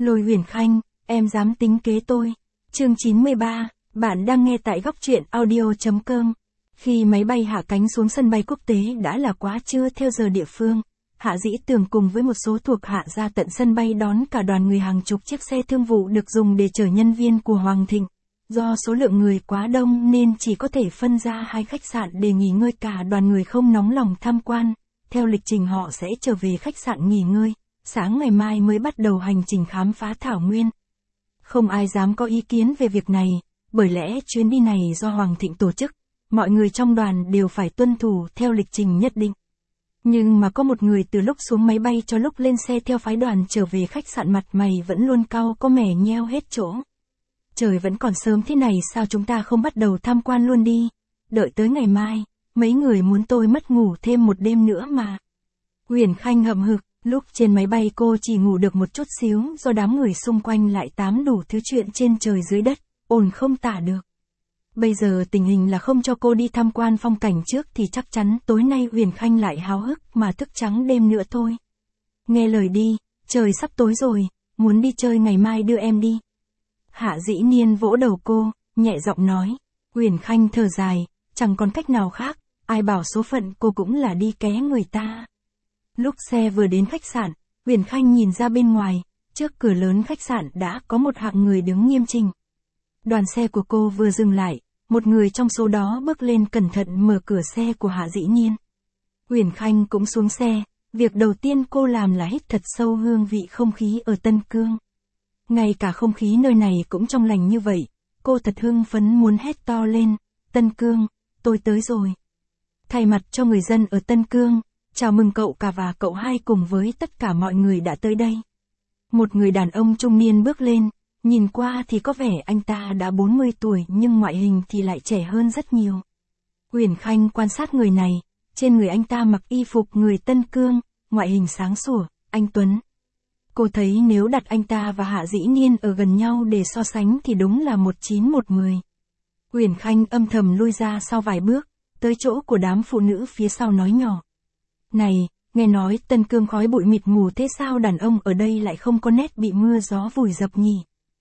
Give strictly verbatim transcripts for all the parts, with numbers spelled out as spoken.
Lôi Huyền Khanh, em dám tính kế tôi. Chương chín mươi ba, bạn đang nghe tại góc truyện audio chấm com. Khi máy bay hạ cánh xuống sân bay quốc tế đã là quá trưa theo giờ địa phương. Hạ Dĩ Tường cùng với một số thuộc hạ ra tận sân bay đón cả đoàn người hàng chục chiếc xe thương vụ được dùng để chở nhân viên của Hoàng Thịnh. Do số lượng người quá đông nên chỉ có thể phân ra hai khách sạn để nghỉ ngơi, cả đoàn người không nóng lòng tham quan. Theo lịch trình họ sẽ trở về khách sạn nghỉ ngơi, sáng ngày mai mới bắt đầu hành trình khám phá thảo nguyên. Không ai dám có ý kiến về việc này, bởi lẽ chuyến đi này do Hoàng Thịnh tổ chức, mọi người trong đoàn đều phải tuân thủ theo lịch trình nhất định. Nhưng mà có một người từ lúc xuống máy bay cho lúc lên xe theo phái đoàn trở về khách sạn mặt mày vẫn luôn cau có mẻ nheo hết chỗ. Trời vẫn còn sớm thế này, sao chúng ta không bắt đầu tham quan luôn đi, đợi tới ngày mai, mấy người muốn tôi mất ngủ thêm một đêm nữa mà. Huyền Khanh hậm hực, lúc trên máy bay cô chỉ ngủ được một chút xíu do đám người xung quanh lại tám đủ thứ chuyện trên trời dưới đất, ồn không tả được. Bây giờ tình hình là không cho cô đi tham quan phong cảnh trước thì chắc chắn tối nay Huyền Khanh lại háo hức mà thức trắng đêm nữa thôi. Nghe lời đi, trời sắp tối rồi, muốn đi chơi ngày mai đưa em đi. Hạ Dĩ Niên vỗ đầu cô, nhẹ giọng nói. Huyền Khanh thở dài, chẳng còn cách nào khác, ai bảo số phận cô cũng là đi ké người ta. Lúc xe vừa đến khách sạn, Huyền Khanh nhìn ra bên ngoài, trước cửa lớn khách sạn đã có một hạng người đứng nghiêm chỉnh. Đoàn xe của cô vừa dừng lại, một người trong số đó bước lên cẩn thận mở cửa xe của Hạ Dĩ Nhiên. Huyền Khanh cũng xuống xe, việc đầu tiên cô làm là hít thật sâu hương vị không khí ở Tân Cương. Ngay cả không khí nơi này cũng trong lành như vậy, cô thật hưng phấn muốn hét to lên, Tân Cương, tôi tới rồi. Thay mặt cho người dân ở Tân Cương, chào mừng cậu cả và cậu hai cùng với tất cả mọi người đã tới đây. Một người đàn ông trung niên bước lên, nhìn qua thì có vẻ anh ta đã bốn mươi tuổi nhưng ngoại hình thì lại trẻ hơn rất nhiều. Huyền Khanh quan sát người này, trên người anh ta mặc y phục người Tân Cương, ngoại hình sáng sủa, anh tuấn. Cô thấy nếu đặt anh ta và Hạ Dĩ Niên ở gần nhau để so sánh thì đúng là một chín một mười. Huyền Khanh âm thầm lui ra sau vài bước, tới chỗ của đám phụ nữ phía sau nói nhỏ. Này, nghe nói Tân Cương khói bụi mịt mù thế sao đàn ông ở đây lại không có nét bị mưa gió vùi dập nhỉ?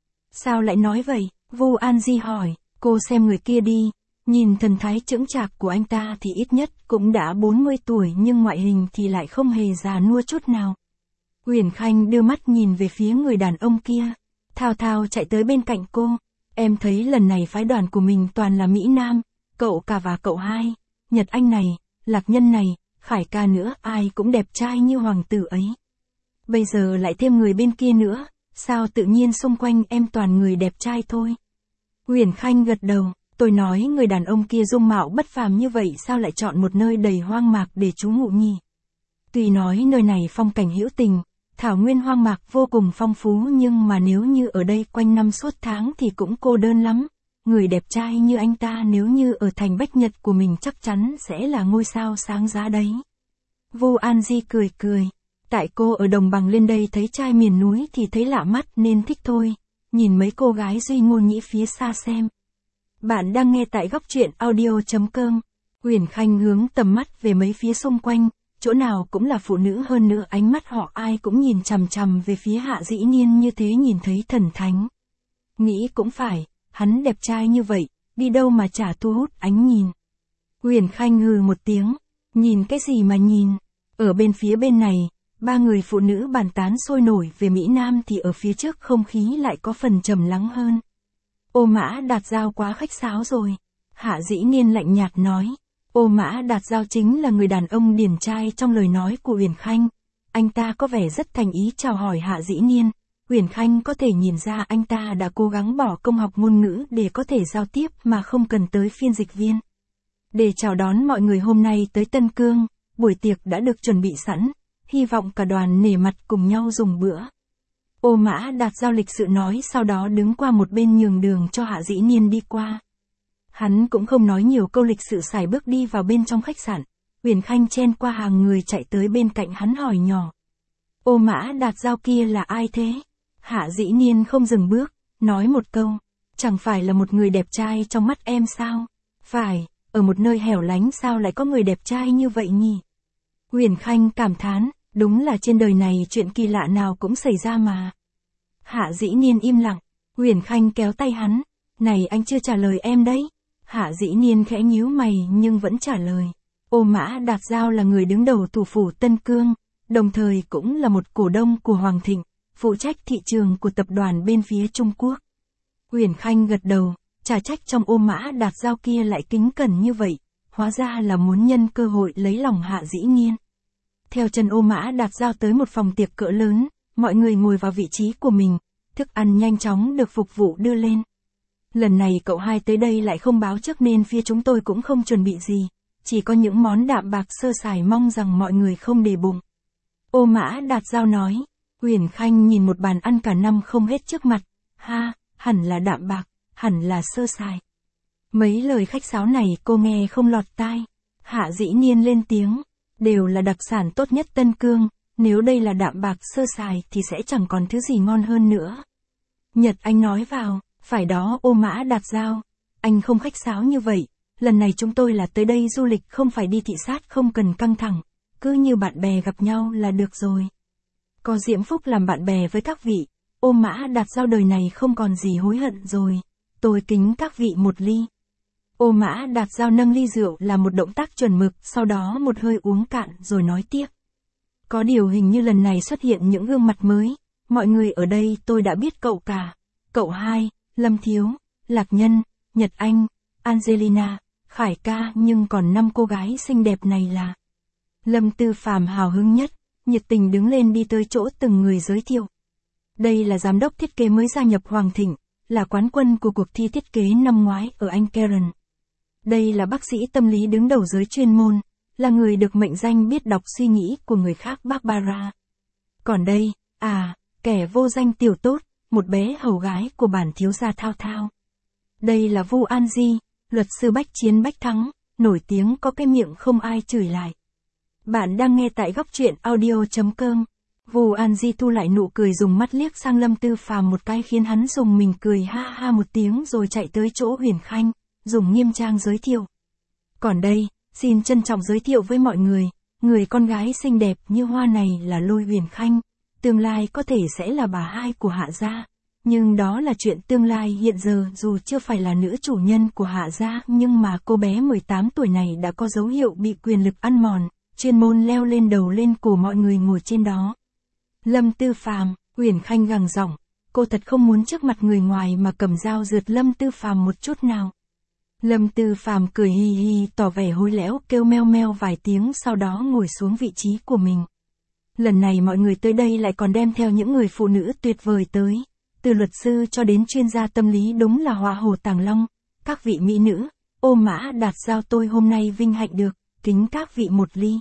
Sao lại nói vậy? Vu An Di hỏi, cô xem người kia đi, nhìn thần thái chững chạc của anh ta thì ít nhất cũng đã bốn mươi tuổi nhưng ngoại hình thì lại không hề già nua chút nào. Huyền Khanh đưa mắt nhìn về phía người đàn ông kia, thao thao chạy tới bên cạnh cô. Em thấy lần này phái đoàn của mình toàn là Mỹ Nam, cậu cả và cậu hai, Nhật Anh này, Lạc Nhân này, Khải ca nữa, ai cũng đẹp trai như hoàng tử ấy. Bây giờ lại thêm người bên kia nữa, sao tự nhiên xung quanh em toàn người đẹp trai thôi. Huyền Khanh gật đầu, tôi nói người đàn ông kia dung mạo bất phàm như vậy sao lại chọn một nơi đầy hoang mạc để trú ngụ nhỉ? Tuy nói nơi này phong cảnh hữu tình, thảo nguyên hoang mạc vô cùng phong phú nhưng mà nếu như ở đây quanh năm suốt tháng thì cũng cô đơn lắm. Người đẹp trai như anh ta nếu như ở thành Bách Nhật của mình chắc chắn sẽ là ngôi sao sáng giá đấy. Vu An Di cười cười. Tại cô ở đồng bằng lên đây thấy trai miền núi thì thấy lạ mắt nên thích thôi. Nhìn mấy cô gái Duy Ngôn Nhĩ phía xa xem. Bạn đang nghe tại góc truyện audio chấm com. Huyền Khanh hướng tầm mắt về mấy phía xung quanh. Chỗ nào cũng là phụ nữ, hơn nữa ánh mắt họ ai cũng nhìn chằm chằm về phía Hạ Dĩ Niên như thế nhìn thấy thần thánh. Nghĩ cũng phải, hắn đẹp trai như vậy, đi đâu mà chả thu hút ánh nhìn. Huyền Khanh hừ một tiếng, nhìn cái gì mà nhìn. Ở bên phía bên này, ba người phụ nữ bàn tán sôi nổi về Mỹ Nam thì ở phía trước không khí lại có phần trầm lắng hơn. Ô Mã Đạt Giao quá khách sáo rồi. Hạ Dĩ Niên lạnh nhạt nói. Ô Mã Đạt Giao chính là người đàn ông điển trai trong lời nói của Huyền Khanh. Anh ta có vẻ rất thành ý chào hỏi Hạ Dĩ Niên. Huyền Khanh có thể nhìn ra anh ta đã cố gắng bỏ công học ngôn ngữ để có thể giao tiếp mà không cần tới phiên dịch viên. Để chào đón mọi người hôm nay tới Tân Cương, buổi tiệc đã được chuẩn bị sẵn, hy vọng cả đoàn nể mặt cùng nhau dùng bữa. Ô Mã Đạt Giao lịch sự nói, sau đó đứng qua một bên nhường đường cho Hạ Dĩ Niên đi qua. Hắn cũng không nói nhiều câu lịch sự sải bước đi vào bên trong khách sạn. Huyền Khanh chen qua hàng người chạy tới bên cạnh hắn hỏi nhỏ. Ô Mã Đạt Giao kia là ai thế? Hạ Dĩ Niên không dừng bước, nói một câu. Chẳng phải là một người đẹp trai trong mắt em sao? Phải, ở một nơi hẻo lánh sao lại có người đẹp trai như vậy nhỉ? Huyền Khanh cảm thán, đúng là trên đời này chuyện kỳ lạ nào cũng xảy ra mà. Hạ Hạ Dĩ Niên im lặng, Uyển Khanh kéo tay hắn, này anh chưa trả lời em đấy. Hạ Dĩ Niên khẽ nhíu mày nhưng vẫn trả lời. Ô Mã Đạt Giao là người đứng đầu thủ phủ Tân Cương, đồng thời cũng là một cổ đông của Hoàng Thịnh, phụ trách thị trường của tập đoàn bên phía Trung Quốc. Uyển Khanh gật đầu, chả trách trong Ô Mã Đạt Giao kia lại kính cẩn như vậy, hóa ra là muốn nhân cơ hội lấy lòng Hạ Dĩ Niên. Theo chân Ô Mã Đạt Giao tới một phòng tiệc cỡ lớn, mọi người ngồi vào vị trí của mình, thức ăn nhanh chóng được phục vụ đưa lên. Lần này cậu hai tới đây lại không báo trước nên phía chúng tôi cũng không chuẩn bị gì, chỉ có những món đạm bạc sơ sài, mong rằng mọi người không để bụng. Ô Mã Đạt Giao nói. Uyển Khanh nhìn một bàn ăn cả năm không hết trước mặt, ha, hẳn là đạm bạc, hẳn là sơ sài. Mấy lời khách sáo này cô nghe không lọt tai. Hạ Dĩ Niên lên tiếng, đều là đặc sản tốt nhất Tân Cương, nếu đây là đạm bạc sơ sài thì sẽ chẳng còn thứ gì ngon hơn nữa. Nhật Anh nói vào, phải đó Ô Mã Đạt Giao, anh không khách sáo như vậy, lần này chúng tôi là tới đây du lịch không phải đi thị sát, không cần căng thẳng, cứ như bạn bè gặp nhau là được rồi. Có diễm phúc làm bạn bè với các vị, Ô Mã Đạt Giao đời này không còn gì hối hận rồi, tôi kính các vị một ly. Ô Mã Đạt Giao nâng ly rượu là một động tác chuẩn mực, sau đó một hơi uống cạn rồi nói tiếp. Có điều hình như lần này xuất hiện những gương mặt mới, mọi người ở đây tôi đã biết cậu cả, cậu hai, Lâm Thiếu, Lạc Nhân, Nhật Anh, Angelina, Khải ca, nhưng còn năm cô gái xinh đẹp này là. Lâm Tư Phàm hào hứng nhất, nhiệt tình đứng lên đi tới chỗ từng người giới thiệu. Đây là giám đốc thiết kế mới gia nhập Hoàng Thịnh, là quán quân của cuộc thi thiết kế năm ngoái ở Anh Karen. Đây là bác sĩ tâm lý đứng đầu giới chuyên môn, là người được mệnh danh biết đọc suy nghĩ của người khác, Barbara. Còn đây, à, kẻ vô danh tiểu tốt, một bé hầu gái của bản thiếu gia Thao Thao. Đây là Vu An Di, luật sư bách chiến bách thắng, nổi tiếng có cái miệng không ai chửi lại. Bạn đang nghe tại góc truyện audio chấm com. Vu An Di thu lại nụ cười, dùng mắt liếc sang Lâm Tư Phàm một cái khiến hắn dùng mình cười ha ha một tiếng rồi chạy tới chỗ Uyển Khanh, dùng nghiêm trang giới thiệu. Còn đây, xin trân trọng giới thiệu với mọi người, người con gái xinh đẹp như hoa này là Lôi Uyển Khanh, tương lai có thể sẽ là bà hai của Hạ gia. Nhưng đó là chuyện tương lai, hiện giờ dù chưa phải là nữ chủ nhân của Hạ gia, nhưng mà cô bé mười tám tuổi này đã có dấu hiệu bị quyền lực ăn mòn, chuyên môn leo lên đầu lên cổ mọi người ngồi trên đó. Lâm Tư Phàm, Uyển Khanh gằn giọng, cô thật không muốn trước mặt người ngoài mà cầm dao rượt Lâm Tư Phàm một chút nào. Lâm Tư Phàm cười hi hi tỏ vẻ hối lẽo, kêu meo meo vài tiếng sau đó ngồi xuống vị trí của mình. Lần này mọi người tới đây lại còn đem theo những người phụ nữ tuyệt vời tới, từ luật sư cho đến chuyên gia tâm lý, đúng là họa hồ tàng long. Các vị mỹ nữ, Ô Mã Đạt Giao tôi hôm nay vinh hạnh được kính các vị một ly.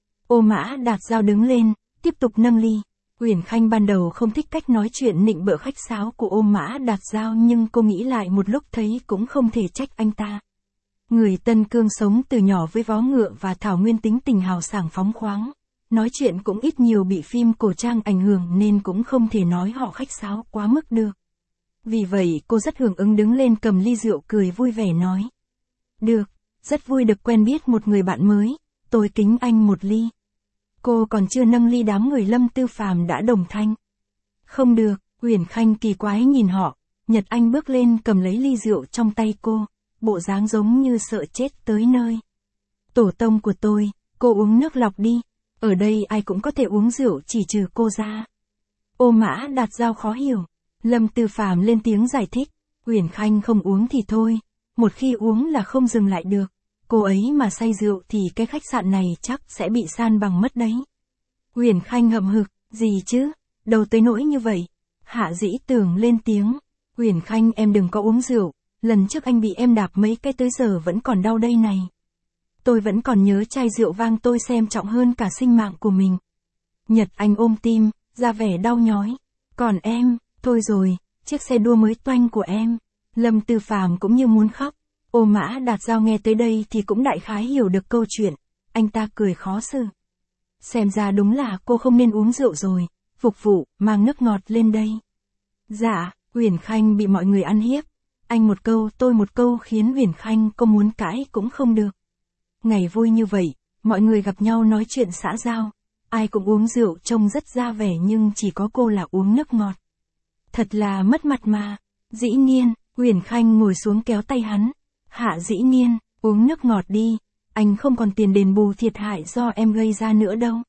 Ô Mã Đạt Giao đứng lên, tiếp tục nâng ly. Uyển Khanh ban đầu không thích cách nói chuyện nịnh bợ khách sáo của Ô Mã Đạt Giao, nhưng cô nghĩ lại một lúc thấy cũng không thể trách anh ta. Người Tân Cương sống từ nhỏ với vó ngựa và thảo nguyên, tính tình hào sảng phóng khoáng, nói chuyện cũng ít nhiều bị phim cổ trang ảnh hưởng nên cũng không thể nói họ khách sáo quá mức được. Vì vậy cô rất hưởng ứng đứng lên cầm ly rượu cười vui vẻ nói. Được, rất vui được quen biết một người bạn mới, tôi kính anh một ly. Cô còn chưa nâng ly, đám người Lâm Tư Phàm đã đồng thanh. Không được, Uyển Khanh kỳ quái nhìn họ, Nhật Anh bước lên cầm lấy ly rượu trong tay cô, bộ dáng giống như sợ chết tới nơi. Tổ tông của tôi, cô uống nước lọc đi, ở đây ai cũng có thể uống rượu chỉ trừ cô ra. Ô Mã Đạt Giao khó hiểu, Lâm Tư Phàm lên tiếng giải thích, Uyển Khanh không uống thì thôi, một khi uống là không dừng lại được. Cô ấy mà say rượu thì cái khách sạn này chắc sẽ bị san bằng mất đấy. Uyển Khanh hậm hực, gì chứ, đâu tới nỗi như vậy. Hạ Dĩ Tường lên tiếng, Uyển Khanh em đừng có uống rượu, lần trước anh bị em đạp mấy cái tới giờ vẫn còn đau đây này. Tôi vẫn còn nhớ chai rượu vang tôi xem trọng hơn cả sinh mạng của mình. Nhật Anh ôm tim, ra vẻ đau nhói. Còn em, thôi rồi, chiếc xe đua mới toanh của em. Lâm Tư Phàm cũng như muốn khóc. Ô Mã Đạt Giao nghe tới đây thì cũng đại khái hiểu được câu chuyện, anh ta cười khó xử. Xem ra đúng là cô không nên uống rượu rồi, phục vụ, mang nước ngọt lên đây. Dạ, Uyển Khanh bị mọi người ăn hiếp, anh một câu tôi một câu khiến Uyển Khanh có muốn cãi cũng không được. Ngày vui như vậy, mọi người gặp nhau nói chuyện xã giao, ai cũng uống rượu trông rất ra vẻ nhưng chỉ có cô là uống nước ngọt. Thật là mất mặt mà. Dĩ Nhiên, Uyển Khanh ngồi xuống kéo tay hắn. Hạ Dĩ Nhiên, uống nước ngọt đi, anh không còn tiền đền bù thiệt hại do em gây ra nữa đâu.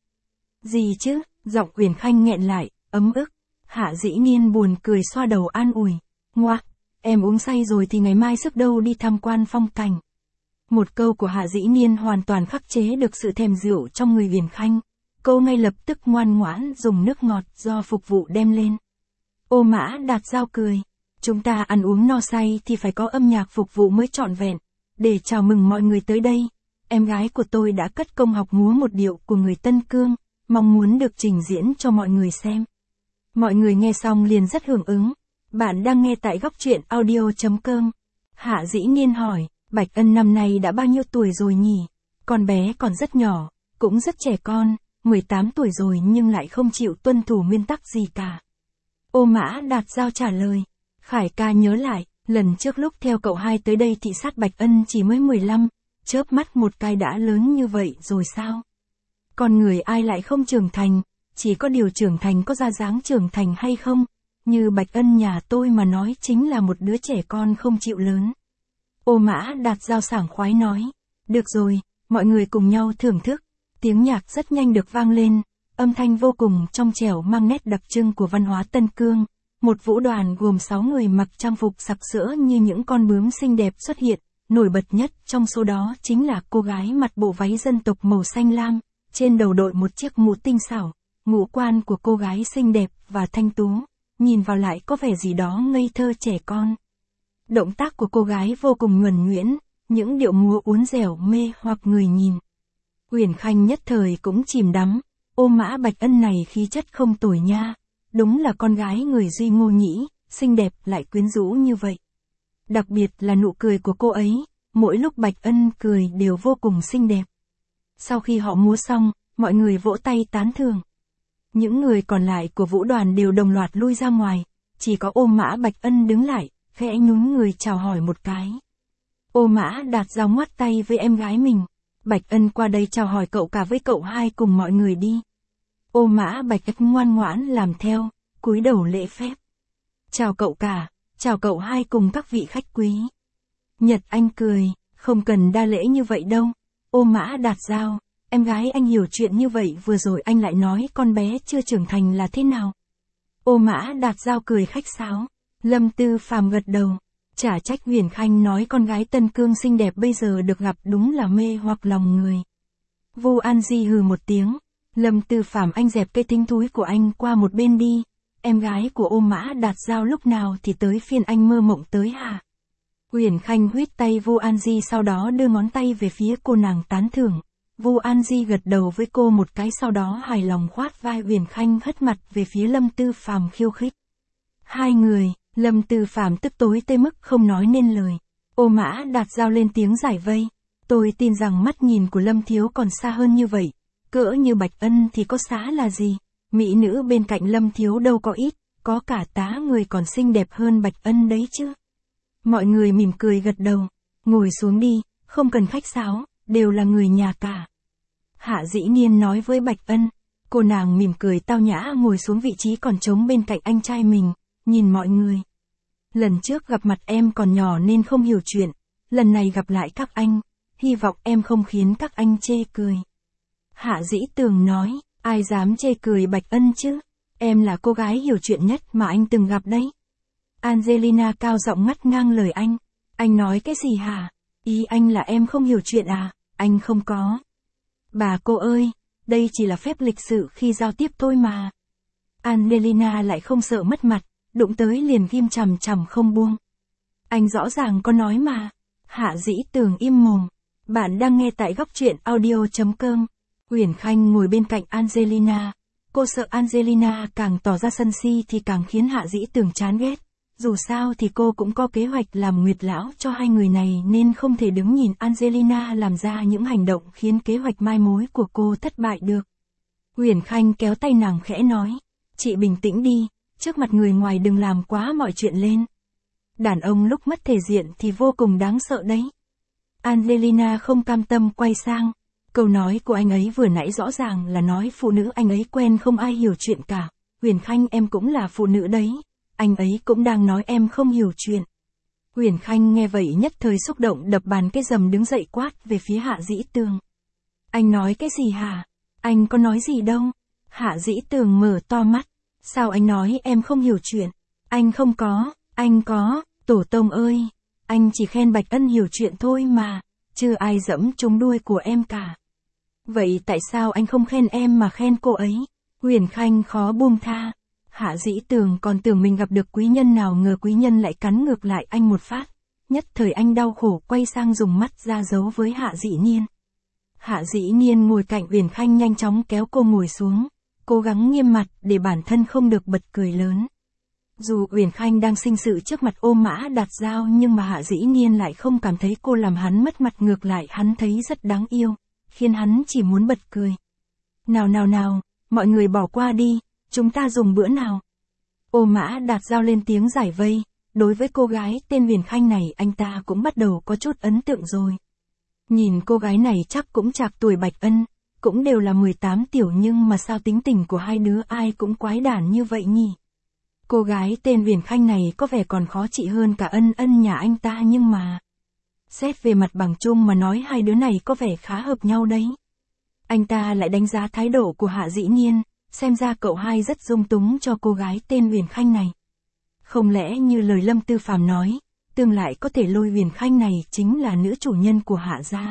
Gì chứ, giọng Uyển Khanh nghẹn lại, ấm ức. Hạ Dĩ Nhiên buồn cười xoa đầu an ủi. Ngoác, em uống say rồi thì ngày mai sức đâu đi tham quan phong cảnh. Một câu của Hạ Dĩ Nhiên hoàn toàn khắc chế được sự thèm rượu trong người Uyển Khanh. Cô ngay lập tức ngoan ngoãn dùng nước ngọt do phục vụ đem lên. Ô Mã Đạt Giao cười. Chúng ta ăn uống no say thì phải có âm nhạc phục vụ mới trọn vẹn. Để chào mừng mọi người tới đây, em gái của tôi đã cất công học múa một điệu của người Tân Cương, mong muốn được trình diễn cho mọi người xem. Mọi người nghe xong liền rất hưởng ứng. Bạn đang nghe tại góc truyện audio chấm com. Hạ Dĩ Nhiên hỏi, Bạch Ân năm nay đã bao nhiêu tuổi rồi nhỉ? Con bé còn rất nhỏ, cũng rất trẻ con, mười tám tuổi rồi nhưng lại không chịu tuân thủ nguyên tắc gì cả. Ô Mã Đạt Giao trả lời. Khải ca nhớ lại, lần trước lúc theo cậu hai tới đây thị sát Bạch Ân chỉ mới mười lăm, chớp mắt một cái đã lớn như vậy rồi sao? Con người ai lại không trưởng thành, chỉ có điều trưởng thành có ra dáng trưởng thành hay không, như Bạch Ân nhà tôi mà nói chính là một đứa trẻ con không chịu lớn. Ô Mã Đạt Giao sảng khoái nói, được rồi, mọi người cùng nhau thưởng thức, tiếng nhạc rất nhanh được vang lên, âm thanh vô cùng trong trẻo mang nét đặc trưng của văn hóa Tân Cương. Một vũ đoàn gồm sáu người mặc trang phục sặc sỡ như những con bướm xinh đẹp xuất hiện, nổi bật nhất trong số đó chính là cô gái mặc bộ váy dân tộc màu xanh lam, trên đầu đội một chiếc mũ tinh xảo, ngũ quan của cô gái xinh đẹp và thanh tú, nhìn vào lại có vẻ gì đó ngây thơ trẻ con. Động tác của cô gái vô cùng nhuần nhuyễn, những điệu múa uốn dẻo mê hoặc người nhìn. Uyển Khanh nhất thời cũng chìm đắm, Ô Mã Bạch Ân này khí chất không tồi nha. Đúng là con gái người Duy Ngô nhỉ, xinh đẹp lại quyến rũ như vậy. Đặc biệt là nụ cười của cô ấy, mỗi lúc Bạch Ân cười đều vô cùng xinh đẹp. Sau khi họ múa xong, mọi người vỗ tay tán thưởng. Những người còn lại của vũ đoàn đều đồng loạt lui ra ngoài, chỉ có Ô Mã Bạch Ân đứng lại, khẽ nhún người chào hỏi một cái. Ô Mã Đạt Giao ngoắt tay với em gái mình. Bạch Ân qua đây chào hỏi cậu cả với cậu hai cùng mọi người đi. Ô Mã Bạch Ân ngoan ngoãn làm theo, cúi đầu lễ phép. Chào cậu cả, chào cậu hai cùng các vị khách quý. Nhật Anh cười, không cần đa lễ như vậy đâu. Ô Mã Đạt Giao, em gái anh hiểu chuyện như vậy vừa rồi anh lại nói con bé chưa trưởng thành là thế nào. Ô Mã Đạt Giao cười khách sáo. Lâm Tư Phàm gật đầu. Chả trách Uyển Khanh nói con gái Tân Cương xinh đẹp bây giờ được gặp đúng là mê hoặc lòng người. Vu An Di hừ một tiếng. Lâm Tư Phàm anh dẹp cây thính thúi của anh qua một bên đi. Em gái của Ô Mã Đạt Giao lúc nào thì tới phiên anh mơ mộng tới hả? Uyển Khanh huýt tay Vu An Di sau đó đưa ngón tay về phía cô nàng tán thưởng. Vu An Di gật đầu với cô một cái sau đó hài lòng khoát vai Uyển Khanh hất mặt về phía Lâm Tư Phàm khiêu khích. Hai người, Lâm Tư Phàm tức tối tới mức không nói nên lời. Ô Mã Đạt Giao lên tiếng giải vây. Tôi tin rằng mắt nhìn của Lâm Thiếu còn xa hơn như vậy. Cỡ như Bạch Ân thì có xá là gì? Mỹ nữ bên cạnh Lâm Thiếu đâu có ít, có cả tá người còn xinh đẹp hơn Bạch Ân đấy chứ. Mọi người mỉm cười gật đầu. Ngồi xuống đi, không cần khách sáo, đều là người nhà cả. Hạ Dĩ Nhiên nói với Bạch Ân. Cô nàng mỉm cười tao nhã ngồi xuống vị trí còn trống bên cạnh anh trai mình, nhìn mọi người. Lần trước gặp mặt em còn nhỏ nên không hiểu chuyện, lần này gặp lại các anh, hy vọng em không khiến các anh chê cười. Hạ Dĩ Tường nói, ai dám chê cười Bạch Ân chứ, em là cô gái hiểu chuyện nhất mà anh từng gặp đấy. Angelina cao giọng ngắt ngang lời anh, anh nói cái gì hả? Ý anh là em không hiểu chuyện à? Anh không có. Bà cô ơi, đây chỉ là phép lịch sự khi giao tiếp thôi mà. Angelina lại không sợ mất mặt, đụng tới liền ghim chằm chằm không buông. Anh rõ ràng có nói mà. Hạ Dĩ Tường im mồm. Bạn đang nghe tại góc truyện audio chấm com. Uyển Khanh ngồi bên cạnh Angelina. Cô sợ Angelina càng tỏ ra sân si thì càng khiến Hạ Dĩ Tường chán ghét. Dù sao thì cô cũng có kế hoạch làm nguyệt lão cho hai người này nên không thể đứng nhìn Angelina làm ra những hành động khiến kế hoạch mai mối của cô thất bại được. Uyển Khanh kéo tay nàng khẽ nói. Chị bình tĩnh đi, trước mặt người ngoài đừng làm quá mọi chuyện lên. Đàn ông lúc mất thể diện thì vô cùng đáng sợ đấy. Angelina không cam tâm quay sang. Câu nói của anh ấy vừa nãy rõ ràng là nói phụ nữ anh ấy quen không ai hiểu chuyện cả. Uyển Khanh em cũng là phụ nữ đấy. anh ấy cũng đang nói em không hiểu chuyện. Huyền Khanh nghe vậy nhất thời xúc động đập bàn cái rầm đứng dậy quát về phía Hạ Dĩ Tường. Anh nói cái gì hả? Anh có nói gì đâu? Hạ Dĩ Tường mở to mắt. Sao anh nói em không hiểu chuyện? Anh không có, anh có, tổ tông ơi. Anh chỉ khen Bạch Ân hiểu chuyện thôi mà, chưa ai dẫm trúng đuôi của em cả. Vậy tại sao anh không khen em mà khen cô ấy? Huyền Khanh khó buông tha. Hạ Dĩ Tường còn tưởng mình gặp được quý nhân, nào ngờ quý nhân lại cắn ngược lại anh một phát. Nhất thời anh đau khổ quay sang dùng mắt ra dấu với Hạ Dĩ Niên. Hạ Dĩ Niên ngồi cạnh Huyền Khanh nhanh chóng kéo cô ngồi xuống, cố gắng nghiêm mặt để bản thân không được bật cười lớn. Dù Huyền Khanh đang sinh sự trước mặt Ô Mã Đạt Giao nhưng mà Hạ Dĩ Niên lại không cảm thấy cô làm hắn mất mặt, ngược lại hắn thấy rất đáng yêu, khiến hắn chỉ muốn bật cười. Nào nào nào, mọi người bỏ qua đi, chúng ta dùng bữa nào. Ô Mã Đạt Giao lên tiếng giải vây, đối với cô gái tên Huyền Khanh này anh ta cũng bắt đầu có chút ấn tượng rồi. Nhìn cô gái này chắc cũng chạc tuổi Bạch Ân, cũng đều là mười tám tiểu, nhưng mà sao tính tình của hai đứa ai cũng quái đản như vậy nhỉ? Cô gái tên Huyền Khanh này có vẻ còn khó trị hơn cả Ân Ân nhà anh ta, nhưng mà xét về mặt bằng chung mà nói hai đứa này có vẻ khá hợp nhau đấy. Anh ta lại đánh giá thái độ của Hạ Dĩ Niên, xem ra cậu hai rất dung túng cho cô gái tên Huyền Khanh này. Không lẽ như lời Lâm Tư Phàm nói, tương lai có thể lôi Huyền Khanh này chính là nữ chủ nhân của Hạ gia.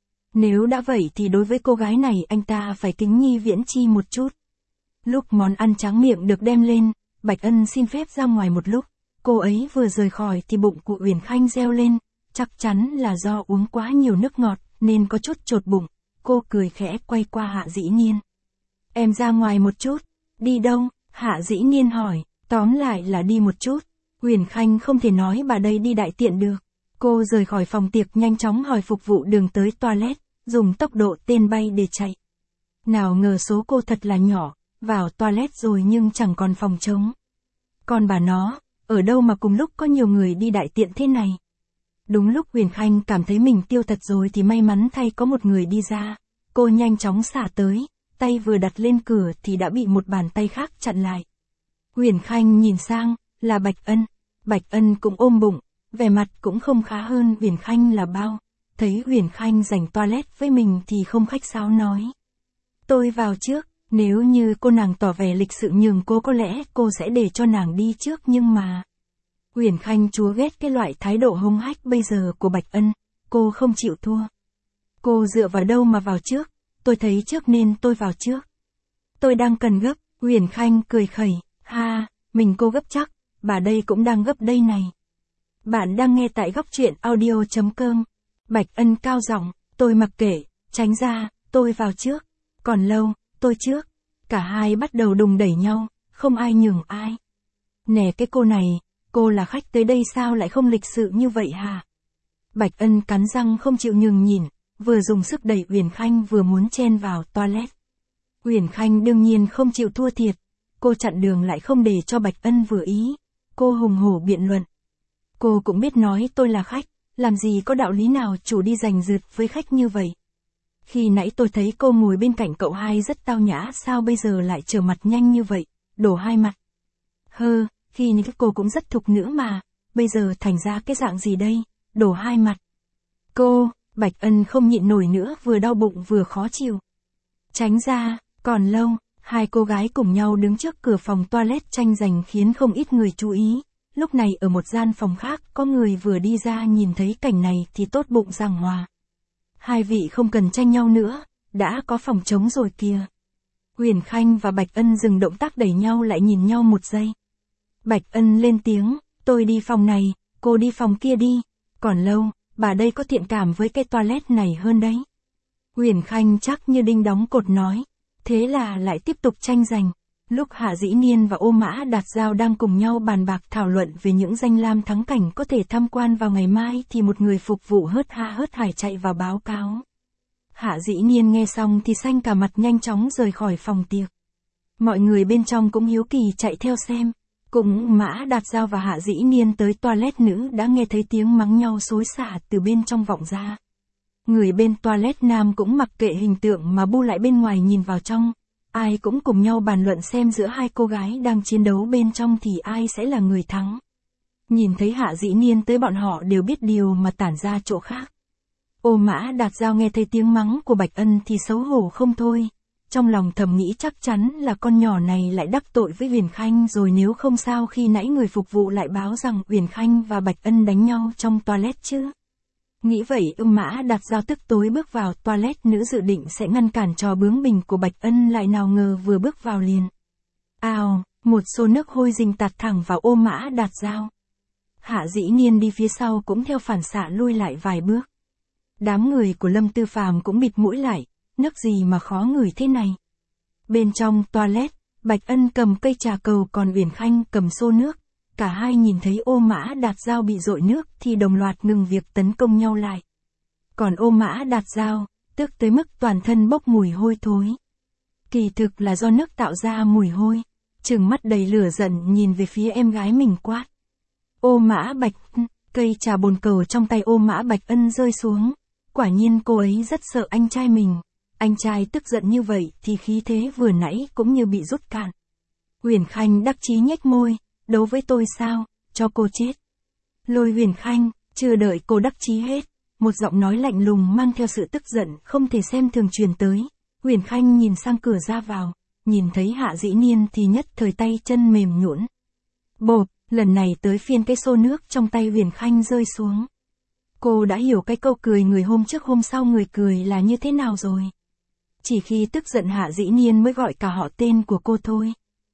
Nếu đã vậy thì đối với cô gái này anh ta phải kính nhi viễn chi một chút. Lúc món ăn tráng miệng được đem lên, Bạch Ân xin phép ra ngoài một lúc, cô ấy vừa rời khỏi thì bụng của Huyền Khanh reo lên, chắc chắn là do uống quá nhiều nước ngọt nên có chút chột bụng. Cô cười khẽ quay qua Hạ Dĩ Niên. Em ra ngoài một chút. Đi đâu? Hạ Dĩ Niên hỏi. Tóm lại là đi một chút. Huyền Khanh không thể nói bà đây đi đại tiện được. Cô rời khỏi phòng tiệc nhanh chóng hỏi phục vụ đường tới toilet, dùng tốc độ tên bay để chạy. Nào ngờ số cô thật là nhỏ, vào toilet rồi nhưng chẳng còn phòng trống. Còn bà nó, ở đâu mà cùng lúc có nhiều người đi đại tiện thế này? Đúng lúc Huyền Khanh cảm thấy mình tiêu thật rồi thì may mắn thay có một người đi ra. Cô nhanh chóng xả tới, tay vừa đặt lên cửa thì đã bị một bàn tay khác chặn lại. Huyền Khanh nhìn sang, là Bạch Ân. Bạch Ân cũng ôm bụng, vẻ mặt cũng không khá hơn Huyền Khanh là bao. Thấy Huyền Khanh giành toilet với mình thì không khách sáo nói. Tôi vào trước, nếu như cô nàng tỏ vẻ lịch sự nhường cô có lẽ cô sẽ để cho nàng đi trước, nhưng mà... Huyền Khanh chúa ghét cái loại thái độ hung hách bây giờ của Bạch Ân, cô không chịu thua. Cô dựa vào đâu mà vào trước, tôi thấy trước nên tôi vào trước. Tôi đang cần gấp, Huyền Khanh cười khẩy, ha, mình cô gấp chắc, bà đây cũng đang gấp đây này. Bạn đang nghe tại góc truyện audio chấm com. Bạch Ân cao giọng, tôi mặc kệ, tránh ra, tôi vào trước. Còn lâu, tôi trước. Cả hai bắt đầu đùng đẩy nhau, không ai nhường ai. Nè cái cô này, cô là khách tới đây sao lại không lịch sự như vậy hả? Bạch Ân cắn răng không chịu nhường nhìn, vừa dùng sức đẩy Huyền Khanh vừa muốn chen vào toilet. Huyền Khanh đương nhiên không chịu thua thiệt, cô chặn đường lại không để cho Bạch Ân vừa ý. Cô hùng hổ biện luận. Cô cũng biết nói tôi là khách, làm gì có đạo lý nào chủ đi giành giật với khách như vậy. Khi nãy tôi thấy cô ngồi bên cạnh cậu hai rất tao nhã, sao bây giờ lại trở mặt nhanh như vậy, đổ hai mặt. Hơ, khi nãy cô cũng rất thục nữ mà, bây giờ thành ra cái dạng gì đây, đổ hai mặt. Cô, Bạch Ân không nhịn nổi nữa, vừa đau bụng vừa khó chịu. Tránh ra, còn lâu, hai cô gái cùng nhau đứng trước cửa phòng toilet tranh giành khiến không ít người chú ý. Lúc này ở một gian phòng khác, có người vừa đi ra nhìn thấy cảnh này thì tốt bụng giảng hòa. Hai vị không cần tranh nhau nữa, đã có phòng trống rồi kìa. Huyền Khanh và Bạch Ân dừng động tác đẩy nhau lại nhìn nhau một giây. Bạch Ân lên tiếng, tôi đi phòng này, cô đi phòng kia đi. Còn lâu, bà đây có thiện cảm với cái toilet này hơn đấy. Huyền Khanh chắc như đinh đóng cột nói. Thế là lại tiếp tục tranh giành. Lúc Hạ Dĩ Niên và Ô Mã Đạt Giao đang cùng nhau bàn bạc thảo luận về những danh lam thắng cảnh có thể tham quan vào ngày mai thì một người phục vụ hớt ha hớt hải chạy vào báo cáo. Hạ Dĩ Niên nghe xong thì xanh cả mặt, nhanh chóng rời khỏi phòng tiệc. Mọi người bên trong cũng hiếu kỳ chạy theo xem. Cùng Mã Đạt Giao và Hạ Dĩ Niên tới toilet nữ đã nghe thấy tiếng mắng nhau xối xả từ bên trong vọng ra. Người bên toilet nam cũng mặc kệ hình tượng mà bu lại bên ngoài nhìn vào trong. ai cũng cùng nhau bàn luận xem giữa hai cô gái đang chiến đấu bên trong thì ai sẽ là người thắng. Nhìn thấy Hạ Dĩ Niên tới bọn họ đều biết điều mà tản ra chỗ khác. Ô Mã Đạt Giao nghe thấy tiếng mắng của Bạch Ân thì xấu hổ không thôi. Trong lòng thầm nghĩ chắc chắn là con nhỏ này lại đắc tội với Uyển Khanh rồi, nếu không sao khi nãy người phục vụ lại báo rằng Uyển Khanh và Bạch Ân đánh nhau trong toilet chứ. Nghĩ vậy Ô Mã Đạt Giao tức tối bước vào toilet nữ dự định sẽ ngăn cản trò bướng bỉnh của Bạch Ân, lại nào ngờ vừa bước vào liền. Ào, một xô nước hôi dình tạt thẳng vào Ô Mã Đạt Giao. Hạ Dĩ Niên đi phía sau cũng theo phản xạ lui lại vài bước. Đám người của Lâm Tư Phàm cũng bịt mũi lại, nước gì mà khó ngửi thế này. Bên trong toilet, Bạch Ân cầm cây trà cầu còn Uyển Khanh cầm xô nước. Cả hai nhìn thấy Ô Mã Đạt Giao bị dội nước thì đồng loạt ngừng việc tấn công nhau lại. Còn Ô Mã Đạt Giao, tức tới mức toàn thân bốc mùi hôi thối. Kỳ thực là do nước tạo ra mùi hôi, trừng mắt đầy lửa giận nhìn về phía em gái mình quát. Ô Mã Bạch Ân, cây trà bồn cầu trong tay Ô Mã Bạch Ân rơi xuống. Quả nhiên cô ấy rất sợ anh trai mình. Anh trai tức giận như vậy thì khí thế vừa nãy cũng như bị rút cạn. Uyển Khanh đắc chí nhếch môi, đấu với tôi sao, cho cô chết. Lôi Uyển Khanh, chưa đợi cô đắc chí hết, một giọng nói lạnh lùng mang theo sự tức giận không thể xem thường truyền tới. Uyển Khanh nhìn sang cửa ra vào, nhìn thấy Hạ Dĩ Niên thì nhất thời tay chân mềm nhũn. Bộp, lần này tới phiên cái xô nước trong tay Uyển Khanh rơi xuống. Cô đã hiểu cái câu cười người hôm trước hôm sau người cười là như thế nào rồi. Chỉ khi tức giận Hạ Dĩ Niên mới gọi cả họ tên của cô thôi.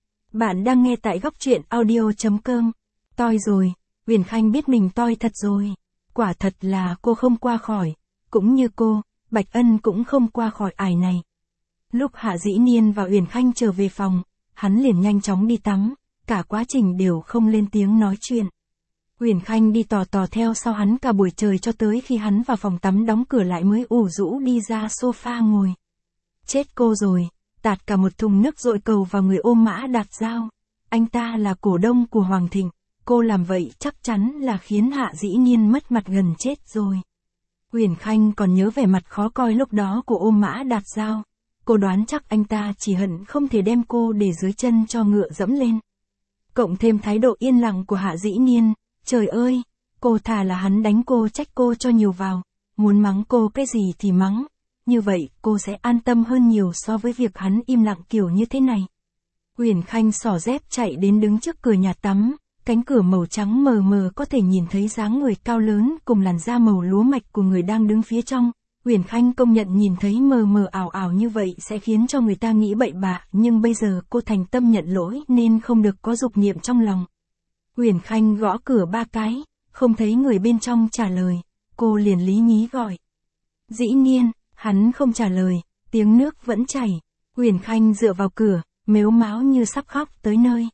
Bạn đang nghe tại góc truyện audio.com. Toi rồi, Uyển Khanh biết mình toi thật rồi. Quả thật là cô không qua khỏi, cũng như cô, Bạch Ân cũng không qua khỏi ải này. Lúc Hạ Dĩ Niên và Uyển Khanh trở về phòng, hắn liền nhanh chóng đi tắm, cả quá trình đều không lên tiếng nói chuyện. Uyển Khanh đi tò tò theo sau hắn cả buổi trời cho tới khi hắn vào phòng tắm đóng cửa lại mới ủ rũ đi ra sofa ngồi. Chết cô rồi, tạt cả một thùng nước dội cầu vào người Ô Mã Đạt Giao. Anh ta là cổ đông của Hoàng Thịnh, cô làm vậy chắc chắn là khiến Hạ Dĩ Niên mất mặt gần chết rồi. Uyển Khanh còn nhớ vẻ mặt khó coi lúc đó của Ô Mã Đạt Giao. Cô đoán chắc anh ta chỉ hận không thể đem cô để dưới chân cho ngựa dẫm lên. Cộng thêm thái độ yên lặng của Hạ Dĩ Niên, trời ơi, cô thà là hắn đánh cô trách cô cho nhiều vào, muốn mắng cô cái gì thì mắng. Như vậy cô sẽ an tâm hơn nhiều so với việc hắn im lặng kiểu như thế này. Uyển Khanh xỏ dép chạy đến đứng trước cửa nhà tắm, cánh cửa màu trắng mờ mờ có thể nhìn thấy dáng người cao lớn cùng làn da màu lúa mạch của người đang đứng phía trong. Uyển Khanh công nhận nhìn thấy mờ mờ ảo ảo như vậy sẽ khiến cho người ta nghĩ bậy bạ, nhưng bây giờ cô thành tâm nhận lỗi nên không được có dục niệm trong lòng. Uyển Khanh gõ cửa ba cái, không thấy người bên trong trả lời, cô liền lý nhí gọi. Dĩ Niên, hắn không trả lời, tiếng nước vẫn chảy. Uyển Khanh dựa vào cửa, mếu máo như sắp khóc tới nơi.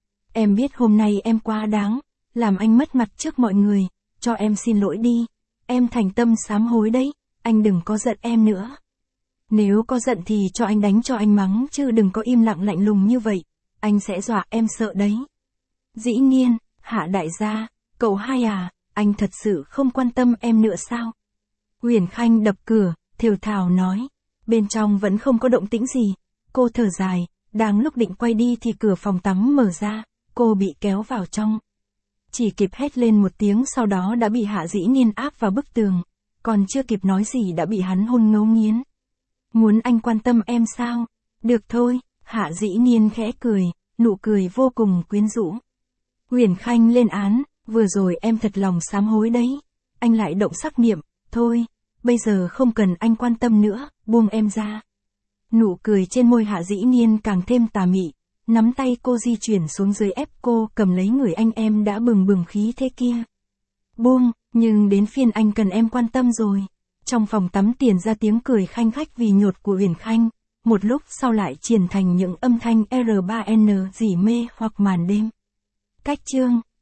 Em biết hôm nay em quá đáng, làm anh mất mặt trước mọi người, cho em xin lỗi đi. Em thành tâm sám hối đấy, anh đừng có giận em nữa. Nếu có giận thì cho anh đánh cho anh mắng chứ đừng có im lặng lạnh lùng như vậy, anh sẽ dọa em sợ đấy. Dĩ Nhiên, Hạ đại gia, cậu hai à, anh thật sự không quan tâm em nữa sao? Uyển Khanh đập cửa, thều thào nói. Bên trong vẫn không có động tĩnh gì. Cô thở dài, đang lúc định quay đi thì cửa phòng tắm mở ra, cô bị kéo vào trong. Chỉ kịp hét lên một tiếng sau đó đã bị Hạ Dĩ Niên áp vào bức tường, còn chưa kịp nói gì đã bị hắn hôn ngấu nghiến. Muốn anh quan tâm em sao? Được thôi, Hạ Dĩ Niên khẽ cười, nụ cười vô cùng quyến rũ. Uyển Khanh lên án, vừa rồi em thật lòng sám hối đấy. Anh lại động sắc niệm, thôi, bây giờ không cần anh quan tâm nữa, buông em ra. Nụ cười trên môi Hạ Dĩ Niên càng thêm tà mị, nắm tay cô di chuyển xuống dưới ép cô cầm lấy người anh em đã bừng bừng khí thế kia. Buông, nhưng đến phiên anh cần em quan tâm rồi. Trong phòng tắm tiền ra tiếng cười khanh khách vì nhột của Uyển Khanh, một lúc sau lại chuyển thành những âm thanh R ba N dỉ mê hoặc màn đêm. Cách chương